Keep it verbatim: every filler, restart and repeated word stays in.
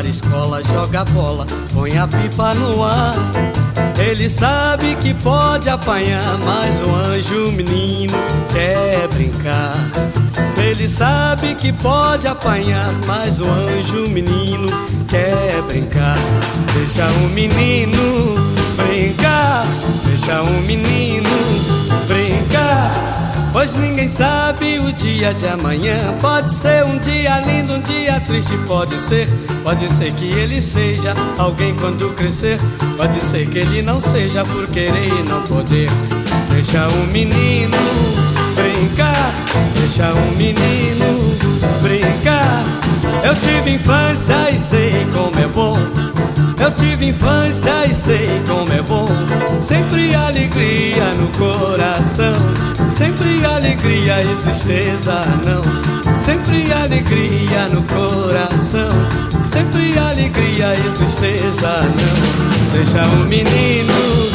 para a escola, joga bola, põe a pipa no ar. Ele sabe que pode apanhar, mas o anjo menino quer brincar. Ele sabe que pode apanhar, mas o anjo menino quer brincar. Deixa o menino brincar, deixa o menino brincar, pois ninguém sabe o dia de amanhã. Pode ser um dia lindo, um dia triste, pode ser. Pode ser que ele seja alguém quando crescer, pode ser que ele não seja por querer e não poder. Deixa o menino brincar, deixa o menino brincar. Eu tive infância e sei como é bom, eu tive infância e sei como é bom. Sempre alegria no coração, sempre alegria e tristeza não. Sempre alegria no coração, sempre alegria e tristeza não. Deixa o menino